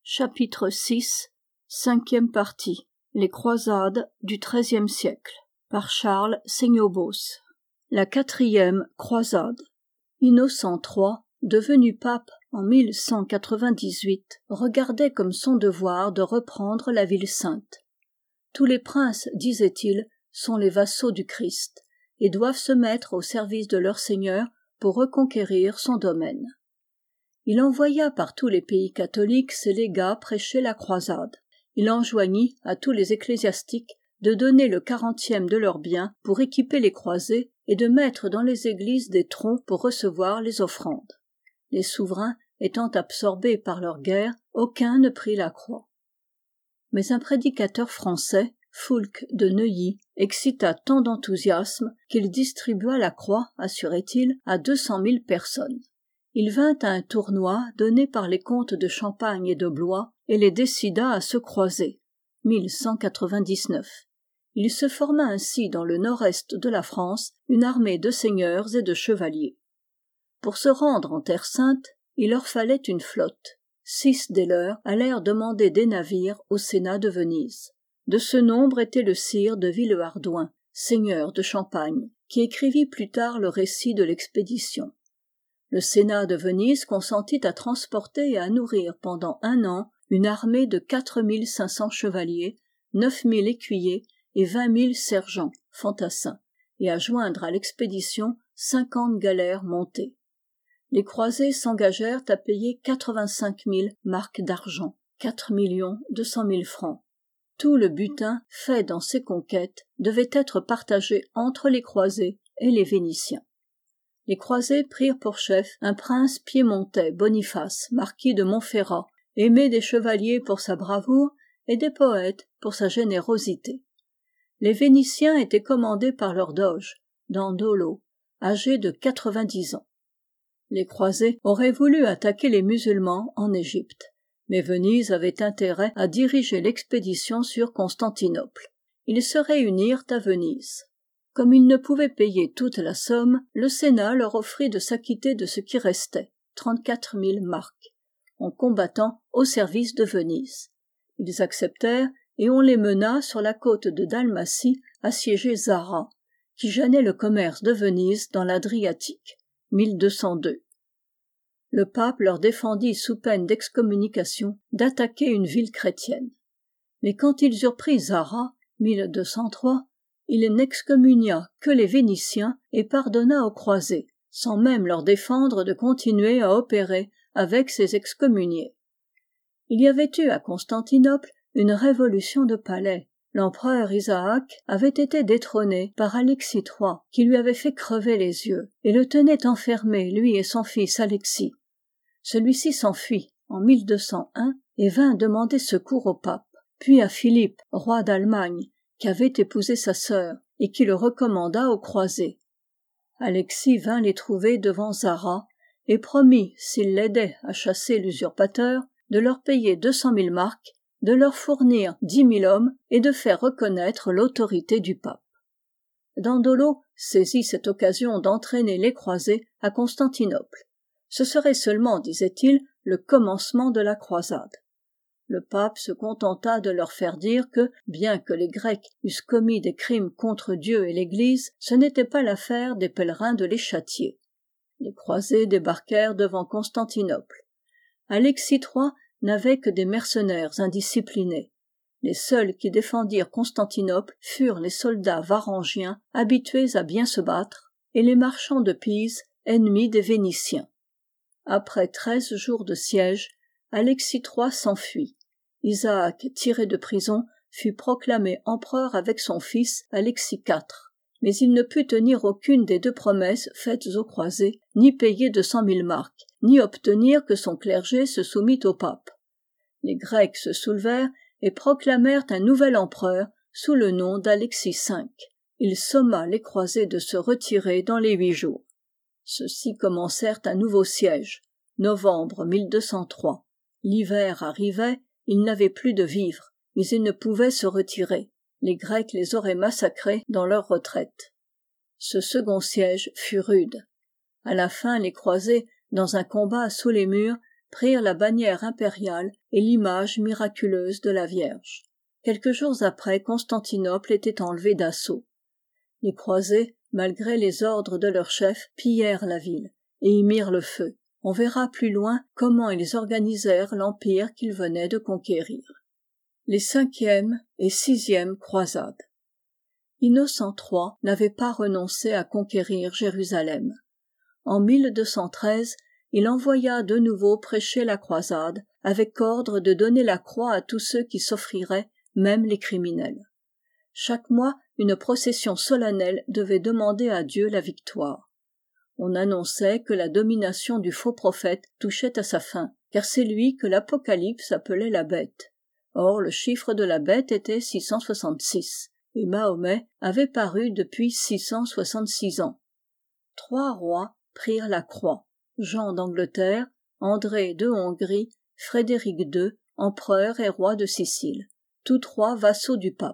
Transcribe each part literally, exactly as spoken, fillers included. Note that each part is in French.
Chapitre six. Cinquième partie. Les croisades du treizième siècle. Par Charles Seignobos. La quatrième croisade. Innocent trois, devenu pape en mille cent quatre-vingt-dix-huit, regardait comme son devoir de reprendre la ville sainte. Tous les princes, disait-il, sont les vassaux du Christ, et doivent se mettre au service de leur Seigneur pour reconquérir son domaine. Il envoya par tous les pays catholiques ses légats prêcher la croisade. Il enjoignit à tous les ecclésiastiques de donner le quarantième de leurs biens pour équiper les croisés et de mettre dans les églises des troncs pour recevoir les offrandes. Les souverains étant absorbés par leur guerre, aucun ne prit la croix. Mais un prédicateur français, Foulques de Neuilly, excita tant d'enthousiasme qu'il distribua la croix, assurait-il, à deux cent mille personnes. Il vint à un tournoi donné par les comtes de Champagne et de Blois et les décida à se croiser. mille cent quatre-vingt-dix-neuf. Il se forma ainsi dans le nord-est de la France une armée de seigneurs et de chevaliers. Pour se rendre en Terre Sainte, il leur fallait une flotte. Six des leurs allèrent demander des navires au Sénat de Venise. De ce nombre était le sire de Villehardouin, seigneur de Champagne, qui écrivit plus tard le récit de l'expédition. Le Sénat de Venise consentit à transporter et à nourrir pendant un an une armée de quatre mille cinq cents chevaliers, neuf mille écuyers et vingt mille sergents, fantassins, et à joindre à l'expédition cinquante galères montées. Les croisés s'engagèrent à payer quatre-vingt-cinq mille marcs d'argent, quatre millions deux cent mille francs. Tout le butin fait dans ces conquêtes devait être partagé entre les croisés et les Vénitiens. Les croisés prirent pour chef un prince piémontais, Boniface, marquis de Montferrat, aimé des chevaliers pour sa bravoure et des poètes pour sa générosité. Les Vénitiens étaient commandés par leur doge, Dandolo, âgé de quatre-vingt-dix ans. Les croisés auraient voulu attaquer les musulmans en Égypte, mais Venise avait intérêt à diriger l'expédition sur Constantinople. Ils se réunirent à Venise. Comme ils ne pouvaient payer toute la somme, le Sénat leur offrit de s'acquitter de ce qui restait, trente-quatre mille marcs, en combattant au service de Venise. Ils acceptèrent et on les mena sur la côte de Dalmatie assiéger Zara, qui gênait le commerce de Venise dans l'Adriatique, mille deux cent deux. Le pape leur défendit sous peine d'excommunication d'attaquer une ville chrétienne. Mais quand ils eurent pris Zara, mille deux cent trois, il n'excommunia que les Vénitiens et pardonna aux croisés, sans même leur défendre de continuer à opérer avec ces excommuniés. Il y avait eu à Constantinople une révolution de palais. L'empereur Isaac avait été détrôné par Alexis trois, qui lui avait fait crever les yeux, et le tenait enfermé, lui et son fils Alexis. Celui-ci s'enfuit en mille deux cent un et vint demander secours au pape, puis à Philippe, roi d'Allemagne, qui avait épousé sa sœur, et qui le recommanda aux croisés. Alexis vint les trouver devant Zara, et promit, s'il l'aidait à chasser l'usurpateur, de leur payer deux cent mille marcs, de leur fournir dix mille hommes, et de faire reconnaître l'autorité du pape. Dandolo saisit cette occasion d'entraîner les croisés à Constantinople. Ce serait seulement, disait-il, le commencement de la croisade. Le pape se contenta de leur faire dire que, bien que les Grecs eussent commis des crimes contre Dieu et l'Église, ce n'était pas l'affaire des pèlerins de les châtier. Les croisés débarquèrent devant Constantinople. Alexis trois n'avait que des mercenaires indisciplinés. Les seuls qui défendirent Constantinople furent les soldats varangiens habitués à bien se battre, et les marchands de Pise, ennemis des Vénitiens. Après treize jours de siège, Alexis trois s'enfuit. Isaac, tiré de prison, fut proclamé empereur avec son fils Alexis quatre, mais il ne put tenir aucune des deux promesses faites aux croisés, ni payer deux cent mille marcs, ni obtenir que son clergé se soumît au pape. Les Grecs se soulevèrent et proclamèrent un nouvel empereur sous le nom d'Alexis cinq. Il somma les croisés de se retirer dans les huit jours. Ceux-ci commencèrent un nouveau siège, novembre mille deux cent trois. L'hiver arrivait, ils n'avaient plus de vivres, mais ils ne pouvaient se retirer. Les Grecs les auraient massacrés dans leur retraite. Ce second siège fut rude. À la fin, les croisés, dans un combat sous les murs, prirent la bannière impériale et l'image miraculeuse de la Vierge. Quelques jours après, Constantinople était enlevée d'assaut. Les croisés, malgré les ordres de leur chef, pillèrent la ville et y mirent le feu. On verra plus loin comment ils organisèrent l'empire qu'ils venaient de conquérir. Les cinquième et sixième croisades. Innocent trois n'avait pas renoncé à conquérir Jérusalem. En mille deux cent treize, il envoya de nouveau prêcher la croisade, avec ordre de donner la croix à tous ceux qui s'offriraient, même les criminels. Chaque mois, une procession solennelle devait demander à Dieu la victoire. On annonçait que la domination du faux prophète touchait à sa fin, car c'est lui que l'Apocalypse appelait la bête. Or, le chiffre de la bête était six cent soixante-six, et Mahomet avait paru depuis six cent soixante-six ans. Trois rois prirent la croix, Jean d'Angleterre, André de Hongrie, Frédéric deux, empereur et roi de Sicile, tous trois vassaux du pape.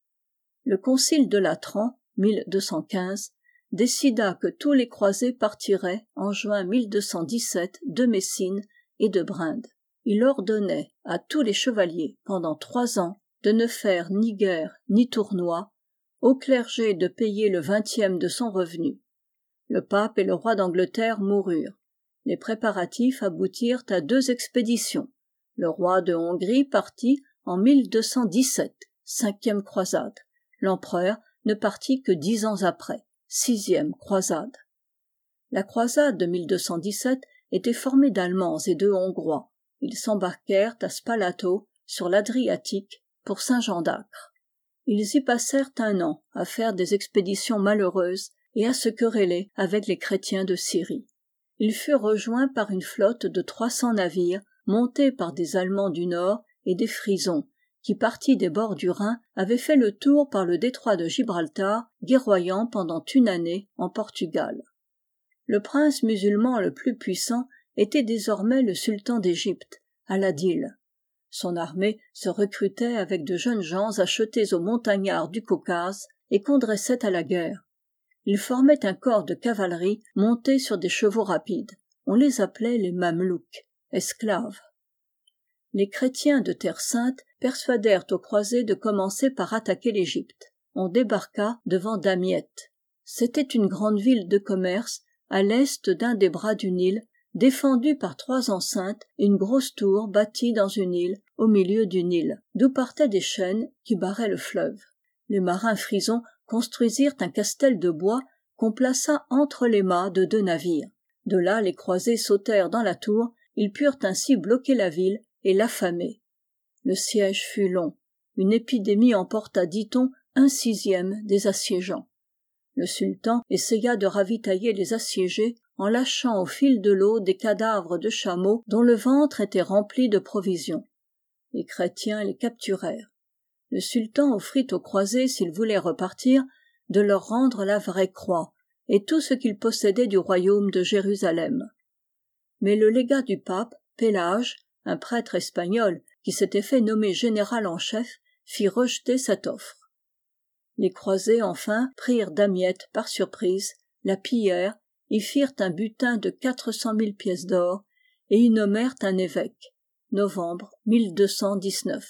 Le concile de Latran, mille deux cent quinze, décida que tous les croisés partiraient en juin mille deux cent dix-sept de Messine et de Brinde. Il ordonnait à tous les chevaliers, pendant trois ans, de ne faire ni guerre ni tournoi, au clergé de payer le vingtième de son revenu. Le pape et le roi d'Angleterre moururent. Les préparatifs aboutirent à deux expéditions. Le roi de Hongrie partit en mille deux cent dix-sept, cinquième croisade. L'empereur ne partit que dix ans après, sixième croisade. La croisade de mille deux cent dix-sept était formée d'Allemands et de Hongrois. Ils s'embarquèrent à Spalato, sur l'Adriatique, pour Saint-Jean d'Acre. Ils y passèrent un an à faire des expéditions malheureuses et à se quereller avec les chrétiens de Syrie. Ils furent rejoints par une flotte de trois cents navires, montés par des Allemands du Nord et des Frisons, qui partis des bords du Rhin avaient fait le tour par le détroit de Gibraltar, guerroyant pendant une année en Portugal. Le prince musulman le plus puissant était désormais le sultan d'Égypte, Al-Adil. Son armée se recrutait avec de jeunes gens achetés aux montagnards du Caucase et qu'on dressait à la guerre. Ils formaient un corps de cavalerie monté sur des chevaux rapides. On les appelait les Mamelouks, esclaves. Les chrétiens de Terre Sainte persuadèrent aux croisés de commencer par attaquer l'Égypte. On débarqua devant Damiette. C'était une grande ville de commerce à l'est d'un des bras du Nil, défendue par trois enceintes et une grosse tour bâtie dans une île au milieu du Nil, d'où partaient des chaînes qui barraient le fleuve. Les marins frisons construisirent un castel de bois qu'on plaça entre les mâts de deux navires. De là, les croisés sautèrent dans la tour, ils purent ainsi bloquer la ville et l'affamer. Le siège fut long. Une épidémie emporta, dit-on, un sixième des assiégeants. Le sultan essaya de ravitailler les assiégés en lâchant au fil de l'eau des cadavres de chameaux dont le ventre était rempli de provisions. Les chrétiens les capturèrent. Le sultan offrit aux croisés, s'ils voulaient repartir, de leur rendre la vraie croix et tout ce qu'ils possédaient du royaume de Jérusalem. Mais le légat du pape, Pélage, un prêtre espagnol qui s'était fait nommer général en chef, fit rejeter cette offre. Les croisés, enfin, prirent Damiette par surprise, la pillèrent, y firent un butin de quatre cent mille pièces d'or et y nommèrent un évêque. Novembre mille deux cent dix-neuf.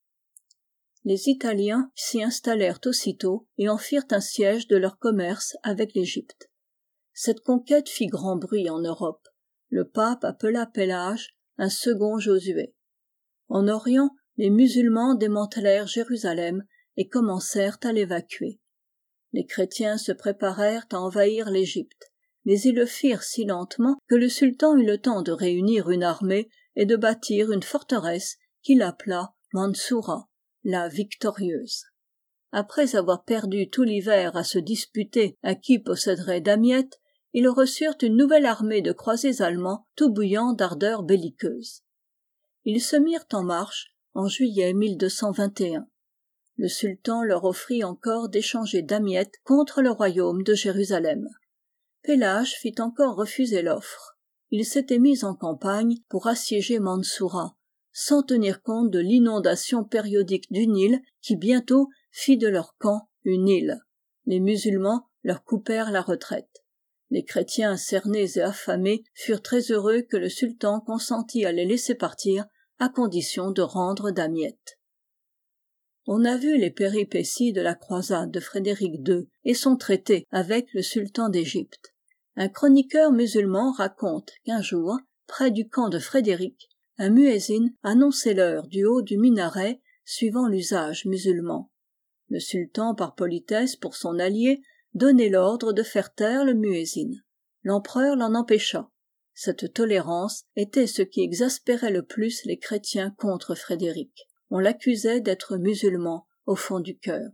Les Italiens s'y installèrent aussitôt et en firent un siège de leur commerce avec l'Égypte. Cette conquête fit grand bruit en Europe. Le pape appela Pélage un second Josué. En Orient, les musulmans démantelèrent Jérusalem et commencèrent à l'évacuer. Les chrétiens se préparèrent à envahir l'Égypte, mais ils le firent si lentement que le sultan eut le temps de réunir une armée et de bâtir une forteresse qu'il appela Mansoura, la victorieuse. Après avoir perdu tout l'hiver à se disputer à qui posséderait Damiette, ils reçurent une nouvelle armée de croisés allemands tout bouillants d'ardeur belliqueuse. Ils se mirent en marche en juillet mille deux cent vingt et un. Le sultan leur offrit encore d'échanger Damiette contre le royaume de Jérusalem. Pélage fit encore refuser l'offre. Il s'était mis en campagne pour assiéger Mansoura, sans tenir compte de l'inondation périodique du Nil qui bientôt fit de leur camp une île. Les musulmans leur coupèrent la retraite. Les chrétiens cernés et affamés furent très heureux que le sultan consentît à les laisser partir, à condition de rendre Damiette. On a vu les péripéties de la croisade de Frédéric deux et son traité avec le sultan d'Égypte. Un chroniqueur musulman raconte qu'un jour, près du camp de Frédéric, un muezzin annonçait l'heure du haut du minaret, suivant l'usage musulman. Le sultan, par politesse pour son allié, donnait l'ordre de faire taire le muezzin. L'empereur l'en empêcha. Cette tolérance était ce qui exaspérait le plus les chrétiens contre Frédéric. On l'accusait d'être musulman au fond du cœur.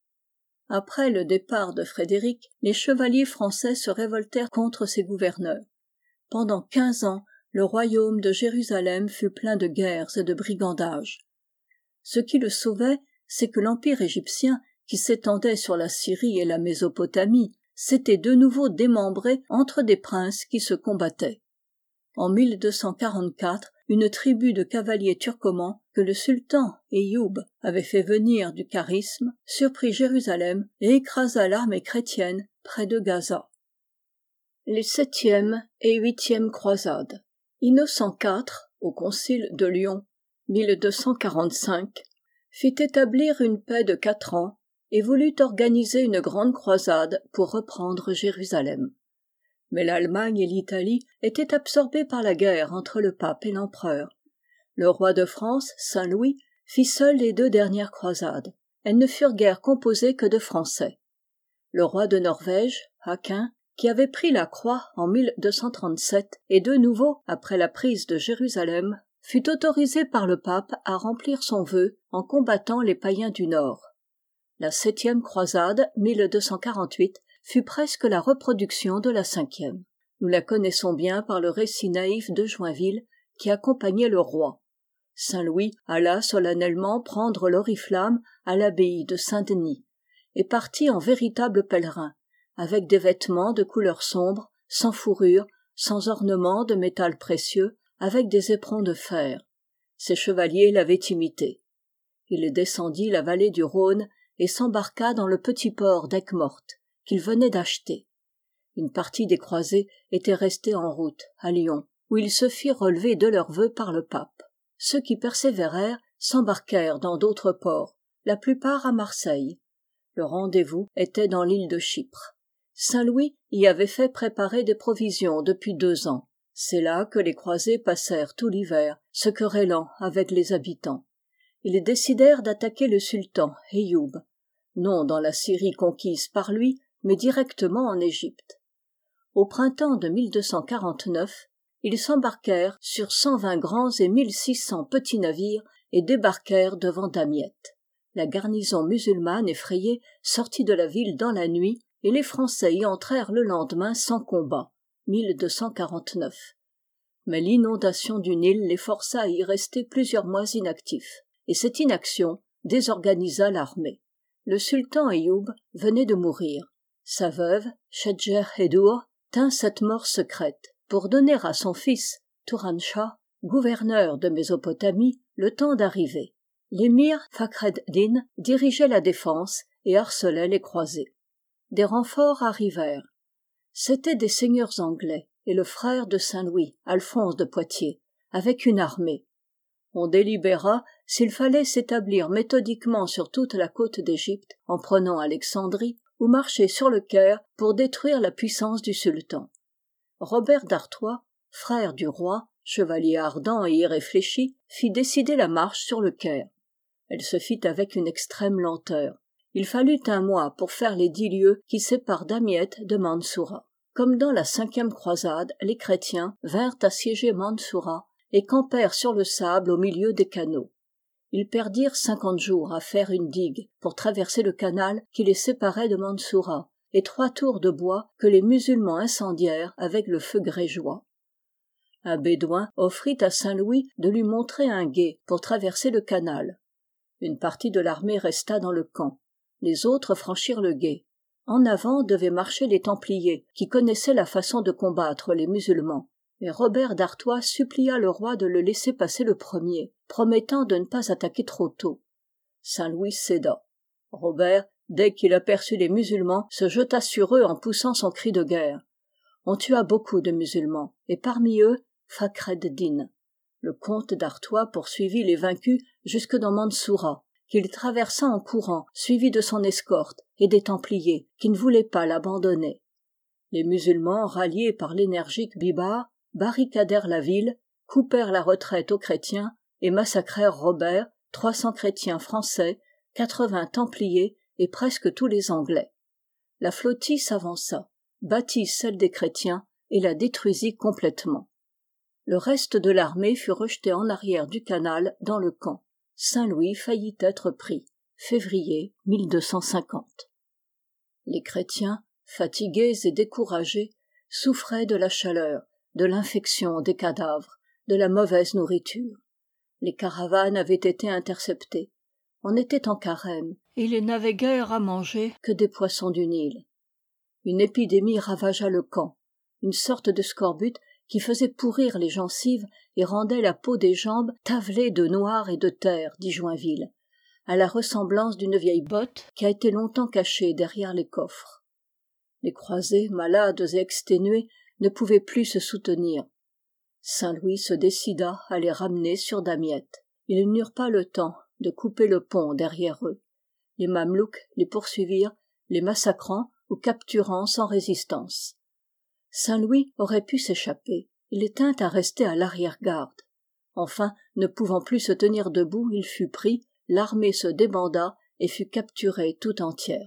Après le départ de Frédéric, les chevaliers français se révoltèrent contre ses gouverneurs. Pendant quinze ans, le royaume de Jérusalem fut plein de guerres et de brigandages. Ce qui le sauvait, c'est que l'empire égyptien, qui s'étendait sur la Syrie et la Mésopotamie, s'était de nouveau démembré entre des princes qui se combattaient. En mille deux cent quarante-quatre, une tribu de cavaliers turcomans que le sultan Eyoub avait fait venir du Charisme surprit Jérusalem et écrasa l'armée chrétienne près de Gaza. Les septième et huitième croisades. Innocent quatre, au concile de Lyon, mille deux cent quarante-cinq, fit établir une paix de quatre ans et voulut organiser une grande croisade pour reprendre Jérusalem. Mais l'Allemagne et l'Italie étaient absorbées par la guerre entre le pape et l'empereur. Le roi de France, Saint Louis, fit seul les deux dernières croisades. Elles ne furent guère composées que de Français. Le roi de Norvège, Haakon, qui avait pris la croix en mille deux cent trente-sept et de nouveau, après la prise de Jérusalem, fut autorisé par le pape à remplir son vœu en combattant les païens du Nord. La septième croisade, mille deux cent quarante-huit, fut presque la reproduction de la cinquième. Nous la connaissons bien par le récit naïf de Joinville qui accompagnait le roi. Saint Louis alla solennellement prendre l'oriflamme à l'abbaye de Saint-Denis et partit en véritable pèlerin, avec des vêtements de couleur sombre, sans fourrure, sans ornement de métal précieux, avec des éperons de fer. Ses chevaliers l'avaient imité. Il descendit la vallée du Rhône et s'embarqua dans le petit port d'Aigues-Mortes qu'il venait d'acheter. Une partie des croisés était restée en route, à Lyon, où ils se firent relever de leurs vœux par le pape. Ceux qui persévérèrent s'embarquèrent dans d'autres ports, la plupart à Marseille. Le rendez-vous était dans l'île de Chypre. Saint Louis y avait fait préparer des provisions depuis deux ans. C'est là que les croisés passèrent tout l'hiver, se querellant avec les habitants. Ils décidèrent d'attaquer le sultan Eyoub, non dans la Syrie conquise par lui, mais directement en Égypte. Au printemps de mille deux cent quarante-neuf, ils s'embarquèrent sur cent vingt grands et mille six cents petits navires et débarquèrent devant Damiette. La garnison musulmane effrayée sortit de la ville dans la nuit et les Français y entrèrent le lendemain sans combat, mille deux cent quarante-neuf. Mais l'inondation du Nil les força à y rester plusieurs mois inactifs, et cette inaction désorganisa l'armée. Le sultan Eyoub venait de mourir. Sa veuve, Chedjer Edour, tint cette mort secrète pour donner à son fils, Turanshah, gouverneur de Mésopotamie, le temps d'arriver. L'émir Fakhreddin dirigeait la défense et harcelait les croisés. Des renforts arrivèrent. C'étaient des seigneurs anglais et le frère de Saint-Louis, Alphonse de Poitiers, avec une armée. On délibéra s'il fallait s'établir méthodiquement sur toute la côte d'Égypte, en prenant Alexandrie, ou marcher sur le Caire pour détruire la puissance du sultan. Robert d'Artois, frère du roi, chevalier ardent et irréfléchi, fit décider la marche sur le Caire. Elle se fit avec une extrême lenteur. Il fallut un mois pour faire les dix lieues qui séparent Damiette de Mansoura. Comme dans la cinquième croisade, les chrétiens vinrent assiéger Mansoura et campèrent sur le sable au milieu des canaux. Ils perdirent cinquante jours à faire une digue pour traverser le canal qui les séparait de Mansoura et trois tours de bois que les musulmans incendièrent avec le feu grégeois. Un bédouin offrit à Saint-Louis de lui montrer un gué pour traverser le canal. Une partie de l'armée resta dans le camp. Les autres franchirent le gué. En avant devaient marcher les Templiers, qui connaissaient la façon de combattre les musulmans. Mais Robert d'Artois supplia le roi de le laisser passer le premier, promettant de ne pas attaquer trop tôt. Saint-Louis céda. Robert, dès qu'il aperçut les musulmans, se jeta sur eux en poussant son cri de guerre. On tua beaucoup de musulmans, et parmi eux Fakhreddin. Le comte d'Artois poursuivit les vaincus jusque dans Mandsoura, qu'il traversa en courant, suivi de son escorte et des Templiers, qui ne voulaient pas l'abandonner. Les musulmans, ralliés par l'énergique Bibar, barricadèrent la ville, coupèrent la retraite aux chrétiens et massacrèrent Robert, trois cents chrétiens français, quatre-vingts Templiers et presque tous les Anglais. La flottille s'avança, battit celle des chrétiens et la détruisit complètement. Le reste de l'armée fut rejeté en arrière du canal dans le camp. Saint-Louis faillit être pris. Février mille deux cent cinquante. Les chrétiens, fatigués et découragés, souffraient de la chaleur, de l'infection des cadavres, de la mauvaise nourriture. Les caravanes avaient été interceptées. On était en carême, et ils n'avaient guère à manger que des poissons du Nil. Une épidémie ravagea le camp, une sorte de scorbut qui faisait pourrir les gencives et rendait la peau des jambes tavelée de noir et de terre, dit Joinville, à la ressemblance d'une vieille botte qui a été longtemps cachée derrière les coffres. Les croisés, malades et exténués, ne pouvaient plus se soutenir. Saint-Louis se décida à les ramener sur Damiette. Ils n'eurent pas le temps de couper le pont derrière eux. Les Mamelouks les poursuivirent, les massacrant ou capturant sans résistance. Saint-Louis aurait pu s'échapper. Il tint à rester à l'arrière-garde. Enfin, ne pouvant plus se tenir debout, il fut pris, l'armée se débanda et fut capturée tout entière.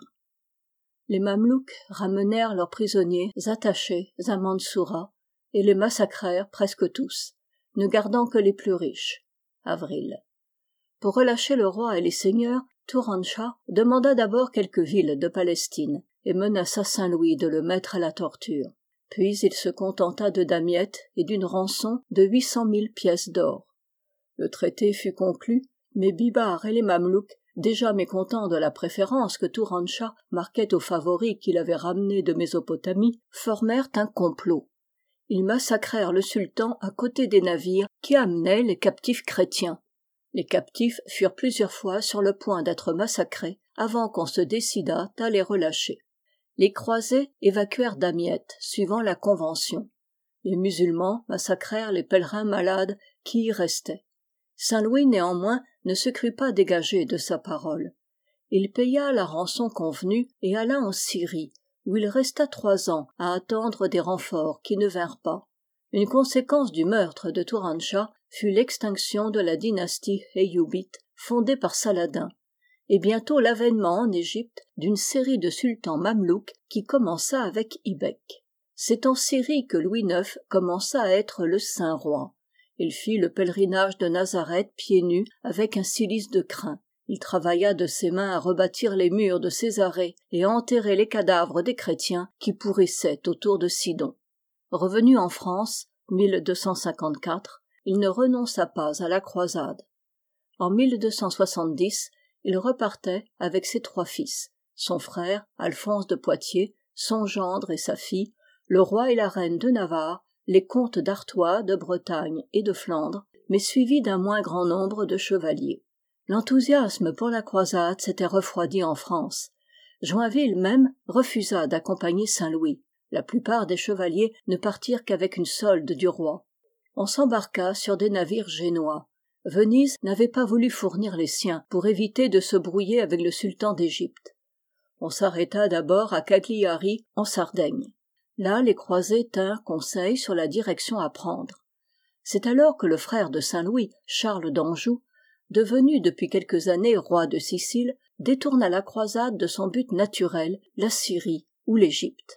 Les Mamelouks ramenèrent leurs prisonniers attachés à Mandsoura et les massacrèrent presque tous, ne gardant que les plus riches. Avril. Pour relâcher le roi et les seigneurs, Turanshah demanda d'abord quelques villes de Palestine et menaça Saint-Louis de le mettre à la torture. Puis il se contenta de Damiette et d'une rançon de huit cent mille pièces d'or. Le traité fut conclu, mais Bibar et les Mamelouks, déjà mécontents de la préférence que Turanshah marquait aux favoris qu'il avait ramenés de Mésopotamie, formèrent un complot. Ils massacrèrent le sultan à côté des navires qui amenaient les captifs chrétiens. Les captifs furent plusieurs fois sur le point d'être massacrés avant qu'on se décidât à les relâcher. Les croisés évacuèrent Damiette, suivant la convention. Les musulmans massacrèrent les pèlerins malades qui y restaient. Saint-Louis, néanmoins, ne se crut pas dégagé de sa parole. Il paya la rançon convenue et alla en Syrie, où il resta trois ans à attendre des renforts qui ne vinrent pas. Une conséquence du meurtre de Turanshah fut l'extinction de la dynastie Ayyubite fondée par Saladin, et bientôt l'avènement en Égypte d'une série de sultans mamelouks qui commença avec Ibek. C'est en Syrie que Louis neuf commença à être le saint roi. Il fit le pèlerinage de Nazareth pieds nus avec un cilice de crin. Il travailla de ses mains à rebâtir les murs de Césarée et à enterrer les cadavres des chrétiens qui pourrissaient autour de Sidon. Revenu en France, mille deux cent cinquante-quatre, il ne renonça pas à la croisade. En mille deux cent soixante-dix, il repartait avec ses trois fils, son frère, Alphonse de Poitiers, son gendre et sa fille, le roi et la reine de Navarre, les comtes d'Artois, de Bretagne et de Flandre, mais suivi d'un moins grand nombre de chevaliers. L'enthousiasme pour la croisade s'était refroidi en France. Joinville même refusa d'accompagner Saint-Louis. La plupart des chevaliers ne partirent qu'avec une solde du roi. On s'embarqua sur des navires génois. Venise n'avait pas voulu fournir les siens pour éviter de se brouiller avec le sultan d'Égypte. On s'arrêta d'abord à Cagliari, en Sardaigne. Là, les croisés tinrent conseil sur la direction à prendre. C'est alors que le frère de Saint-Louis, Charles d'Anjou, devenu depuis quelques années roi de Sicile, détourna la croisade de son but naturel, la Syrie ou l'Égypte.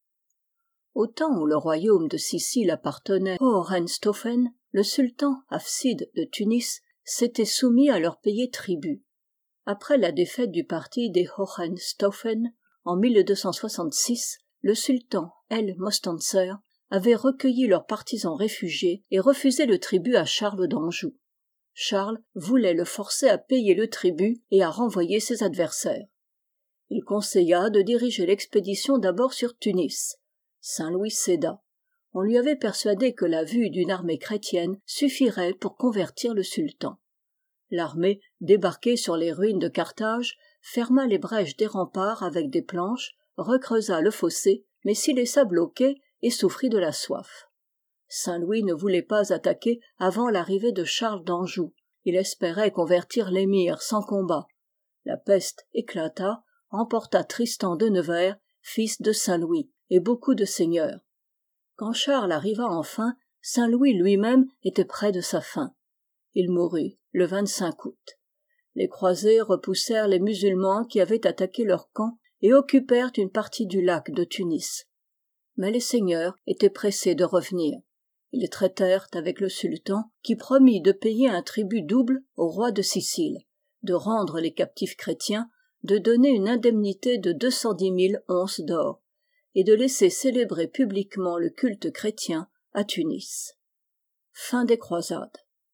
Au temps où le royaume de Sicile appartenait aux Hohenstaufen, le sultan Hafsid de Tunis s'était soumis à leur payer tribut. Après la défaite du parti des Hohenstaufen, en mille deux cent soixante-six, le sultan El Mostanser avait recueilli leurs partisans réfugiés et refusé le tribut à Charles d'Anjou. Charles voulait le forcer à payer le tribut et à renvoyer ses adversaires. Il conseilla de diriger l'expédition d'abord sur Tunis. Saint-Louis céda. On lui avait persuadé que la vue d'une armée chrétienne suffirait pour convertir le sultan. L'armée, débarquée sur les ruines de Carthage, ferma les brèches des remparts avec des planches, recreusa le fossé, mais s'y laissa bloquer et souffrit de la soif. Saint Louis ne voulait pas attaquer avant l'arrivée de Charles d'Anjou. Il espérait convertir l'émir sans combat. La peste éclata, emporta Tristan de Nevers, fils de Saint Louis, et beaucoup de seigneurs. Quand Charles arriva enfin, Saint Louis lui-même était près de sa fin. Il mourut le vingt-cinq août. Les croisés repoussèrent les musulmans qui avaient attaqué leur camp et occupèrent une partie du lac de Tunis. Mais les seigneurs étaient pressés de revenir. Ils traitèrent avec le sultan, qui promit de payer un tribut double au roi de Sicile, de rendre les captifs chrétiens, de donner une indemnité de deux cent dix mille onces d'or, et de laisser célébrer publiquement le culte chrétien à Tunis. Fin des croisades.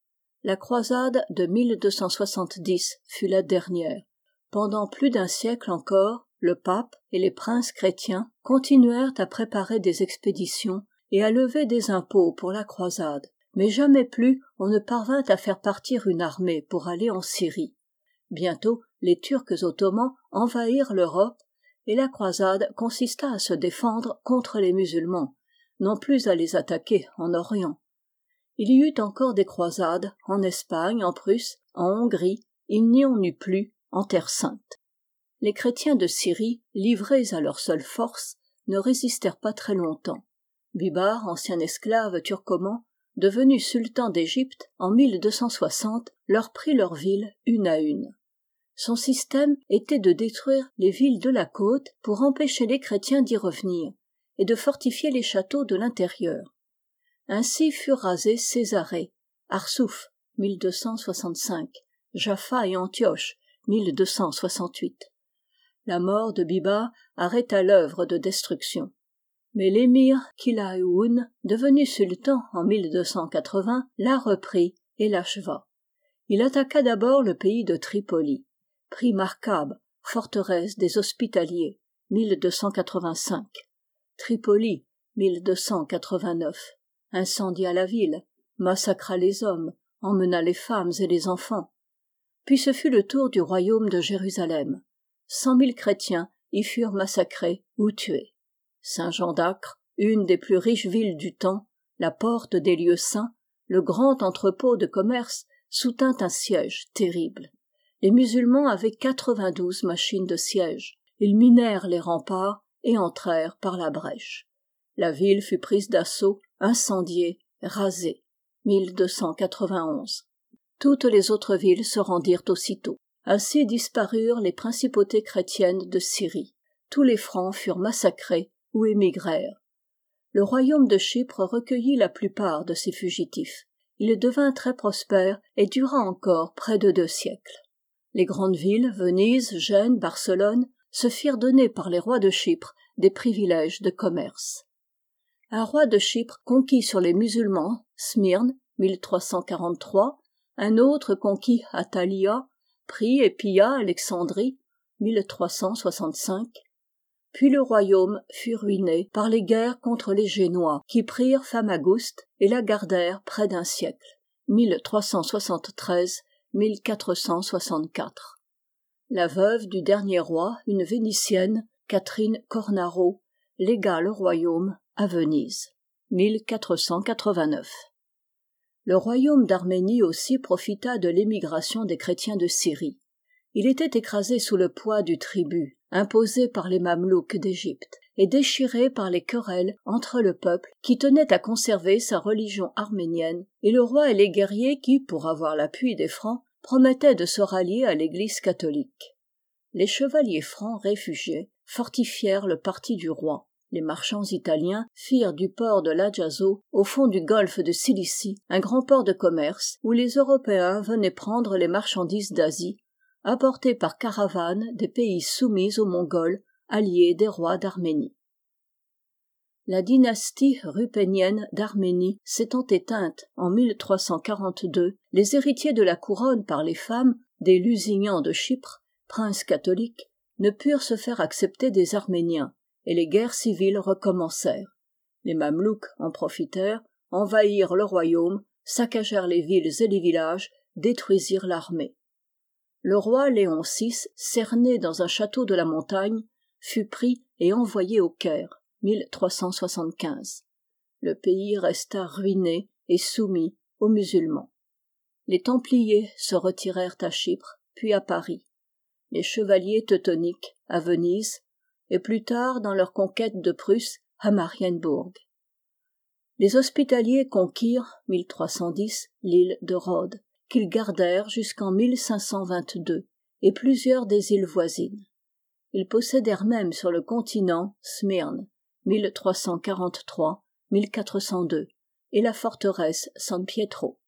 La croisade de mille deux cent soixante-dix fut la dernière. Pendant plus d'un siècle encore, le pape et les princes chrétiens continuèrent à préparer des expéditions et à lever des impôts pour la croisade, mais jamais plus on ne parvint à faire partir une armée pour aller en Syrie. Bientôt, les Turcs ottomans envahirent l'Europe et la croisade consista à se défendre contre les musulmans, non plus à les attaquer en Orient. Il y eut encore des croisades en Espagne, en Prusse, en Hongrie, il n'y en eut plus en Terre sainte. Les chrétiens de Syrie, livrés à leur seule force, ne résistèrent pas très longtemps. Bibar, ancien esclave turcoman, devenu sultan d'Égypte en mille deux cent soixante, leur prit leurs villes une à une. Son système était de détruire les villes de la côte pour empêcher les chrétiens d'y revenir, et de fortifier les châteaux de l'intérieur. Ainsi furent rasés Césarée, Arsouf, mille deux cent soixante-cinq, Jaffa et Antioche, mille deux cent soixante-huit. La mort de Bibar arrêta l'œuvre de destruction. Mais l'émir Kilaïoun, devenu sultan en mille deux cent quatre-vingts, la reprit et l'acheva. Il attaqua d'abord le pays de Tripoli, prit Markab, forteresse des Hospitaliers, mille deux cent quatre-vingt-cinq, Tripoli, mille deux cent quatre-vingt-neuf, incendia la ville, massacra les hommes, emmena les femmes et les enfants. Puis ce fut le tour du royaume de Jérusalem. Cent mille chrétiens y furent massacrés ou tués. Saint-Jean d'Acre, une des plus riches villes du temps, la porte des lieux saints, le grand entrepôt de commerce, soutint un siège terrible. Les musulmans avaient quatre-vingt-douze machines de siège. Ils minèrent les remparts et entrèrent par la brèche. La ville fut prise d'assaut, incendiée, rasée. mille deux cent quatre-vingt-onze. Toutes les autres villes se rendirent aussitôt. Ainsi disparurent les principautés chrétiennes de Syrie. Tous les Francs furent massacrés ou émigrèrent. Le royaume de Chypre recueillit la plupart de ces fugitifs. Il devint très prospère et dura encore près de deux siècles. Les grandes villes, Venise, Gênes, Barcelone, se firent donner par les rois de Chypre des privilèges de commerce. Un roi de Chypre conquit sur les musulmans Smyrne, mille trois cent quarante-trois, un autre conquit Attalia, prit et pilla Alexandrie, mille trois cent soixante-cinq, puis le royaume fut ruiné par les guerres contre les Génois qui prirent Famagouste et la gardèrent près d'un siècle, mille trois cent soixante-treize à mille quatre cent soixante-quatre. La veuve du dernier roi, une Vénitienne, Catherine Cornaro, légua le royaume à Venise, mille quatre cent quatre-vingt-neuf. Le royaume d'Arménie aussi profita de l'émigration des chrétiens de Syrie. Il était écrasé sous le poids du tribut, imposé par les Mamelouks d'Égypte, et déchiré par les querelles entre le peuple qui tenait à conserver sa religion arménienne et le roi et les guerriers qui, pour avoir l'appui des Francs, promettaient de se rallier à l'Église catholique. Les chevaliers francs réfugiés fortifièrent le parti du roi. Les marchands italiens firent du port de l'Adjazo, au fond du golfe de Cilicie, un grand port de commerce où les Européens venaient prendre les marchandises d'Asie, apportées par caravanes des pays soumis aux Mongols, alliés des rois d'Arménie. La dynastie rupénienne d'Arménie s'étant éteinte en mille trois cent quarante-deux, les héritiers de la couronne par les femmes des Lusignans de Chypre, princes catholiques, ne purent se faire accepter des Arméniens, et les guerres civiles recommencèrent. Les Mamelouks en profitèrent, envahirent le royaume, saccagèrent les villes et les villages, détruisirent l'armée. Le roi Léon six, cerné dans un château de la montagne, fut pris et envoyé au Caire, mille trois cent soixante-quinze. Le pays resta ruiné et soumis aux musulmans. Les Templiers se retirèrent à Chypre, puis à Paris. Les chevaliers teutoniques à Venise, et plus tard dans leur conquête de Prusse à Marienbourg. Les Hospitaliers conquirent, mille trois cent dix, l'île de Rhodes, qu'ils gardèrent jusqu'en mille cinq cent vingt-deux, et plusieurs des îles voisines. Ils possédèrent même sur le continent Smyrne, mille trois cent quarante-trois à mille quatre cent deux, et la forteresse San Pietro.